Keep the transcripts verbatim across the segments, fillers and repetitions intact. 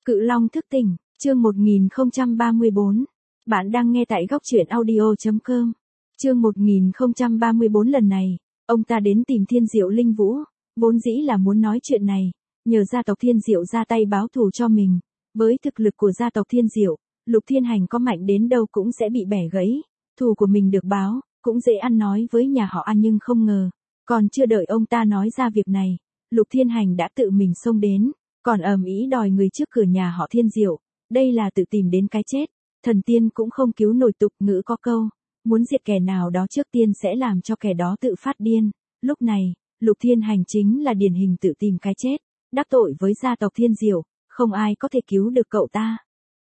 Cự Long thức tỉnh, chương một nghìn không trăm ba mươi bốn. Bạn đang nghe tại góc truyện audio chấm com. Chương một nghìn không trăm ba mươi bốn lần này, ông ta đến tìm Thiên Diệu Linh Vũ, vốn dĩ là muốn nói chuyện này, nhờ gia tộc Thiên Diệu ra tay báo thù cho mình. Với thực lực của gia tộc Thiên Diệu, Lục Thiên Hành có mạnh đến đâu cũng sẽ bị bẻ gãy, thù của mình được báo, cũng dễ ăn nói với nhà họ An, nhưng không ngờ, còn chưa đợi ông ta nói ra việc này, Lục Thiên Hành đã tự mình xông đến, còn ầm ĩ đòi người trước cửa nhà họ Thiên Diệu, đây là tự tìm đến cái chết, thần tiên cũng không cứu nổi. Tục ngữ có câu, muốn diệt kẻ nào đó trước tiên sẽ làm cho kẻ đó tự phát điên. Lúc này, Lục Thiên Hành chính là điển hình tự tìm cái chết, đắc tội với gia tộc Thiên Diệu, không ai có thể cứu được cậu ta.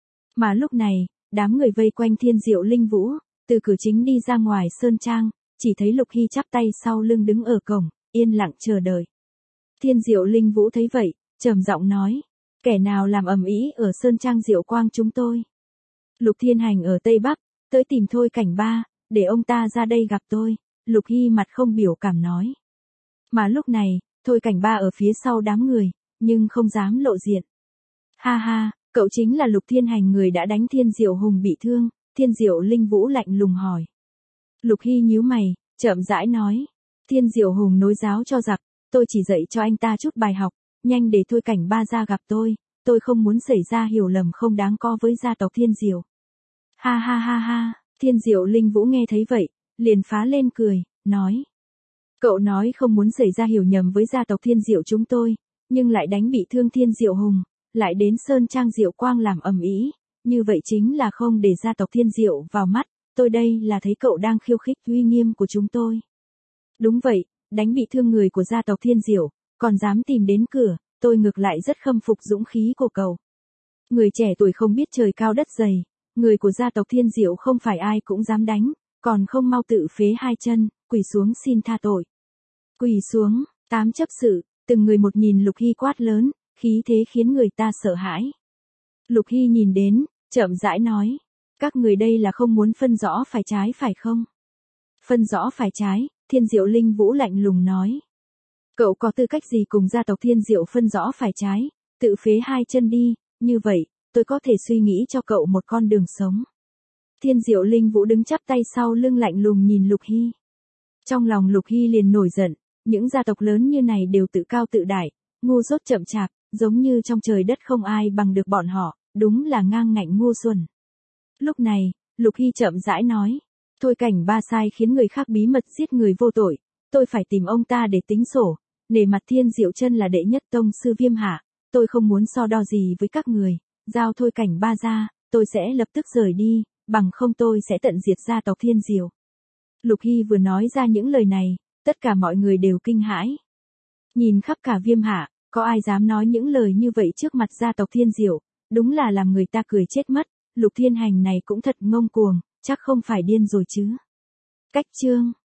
Mà lúc này, đám người vây quanh Thiên Diệu Linh Vũ, từ cửa chính đi ra ngoài sơn trang, chỉ thấy Lục Hy chắp tay sau lưng đứng ở cổng, yên lặng chờ đợi. Thiên Diệu Linh Vũ thấy vậy, trầm giọng nói, kẻ nào làm ầm ĩ ở sơn trang Diệu Quang chúng tôi? Lục Thiên Hành ở Tây Bắc, tới tìm Thôi Cảnh Ba, để ông ta ra đây gặp tôi. Lục Hy mặt không biểu cảm nói. Mà lúc này, Thôi Cảnh Ba ở phía sau đám người, nhưng không dám lộ diện. Ha ha, cậu chính là Lục Thiên Hành, người đã đánh Thiên Diệu Hùng bị thương. Thiên Diệu Linh Vũ lạnh lùng hỏi. Lục Hy nhíu mày, chậm rãi nói. Thiên Diệu Hùng nối giáo cho giặc, tôi chỉ dạy cho anh ta chút bài học, nhanh để Thôi Cảnh Ba ra gặp tôi, tôi không muốn xảy ra hiểu lầm không đáng có với gia tộc Thiên Diệu. Ha ha ha ha, Thiên Diệu Linh Vũ nghe thấy vậy, liền phá lên cười, nói. Cậu nói không muốn xảy ra hiểu nhầm với gia tộc Thiên Diệu chúng tôi, nhưng lại đánh bị thương Thiên Diệu Hùng, lại đến sơn trang Diệu Quang làm ầm ĩ, như vậy chính là không để gia tộc Thiên Diệu vào mắt, tôi đây là thấy cậu đang khiêu khích uy nghiêm của chúng tôi. Đúng vậy, đánh bị thương người của gia tộc Thiên Diệu, còn dám tìm đến cửa, tôi ngược lại rất khâm phục dũng khí của cậu. Người trẻ tuổi không biết trời cao đất dày, người của gia tộc Thiên Diệu không phải ai cũng dám đánh, còn không mau tự phế hai chân, quỳ xuống xin tha tội. Quỳ xuống, tám chấp sự, từng người một nhìn Lục Hy quát lớn, khí thế khiến người ta sợ hãi. Lục Hy nhìn đến, chậm rãi nói, các người đây là không muốn phân rõ phải trái phải không? Phân rõ phải trái, Thiên Diệu Linh Vũ lạnh lùng nói. Cậu có tư cách gì cùng gia tộc Thiên Diệu phân rõ phải trái, tự phế hai chân đi, như vậy, tôi có thể suy nghĩ cho cậu một con đường sống. Thiên Diệu Linh Vũ đứng chắp tay sau lưng lạnh lùng nhìn Lục Hy. Trong lòng Lục Hy liền nổi giận, những gia tộc lớn như này đều tự cao tự đại, ngu dốt chậm chạp, giống như trong trời đất không ai bằng được bọn họ, đúng là ngang ngạnh ngu xuẩn. Lúc này, Lục Hy chậm rãi nói, Thôi Cảnh Ba sai khiến người khác bí mật giết người vô tội, tôi phải tìm ông ta để tính sổ, nể mặt Thiên Diệu Chân là đệ nhất tông sư Viêm Hạ, tôi không muốn so đo gì với các người, giao Thôi Cảnh Ba ra, tôi sẽ lập tức rời đi, bằng không tôi sẽ tận diệt gia tộc Thiên Diệu. Lục Hy vừa nói ra những lời này, tất cả mọi người đều kinh hãi. Nhìn khắp cả Viêm Hạ, có ai dám nói những lời như vậy trước mặt gia tộc Thiên Diệu, đúng là làm người ta cười chết mất. Lục Thiên Hành này cũng thật ngông cuồng, chắc không phải điên rồi chứ. Cách chương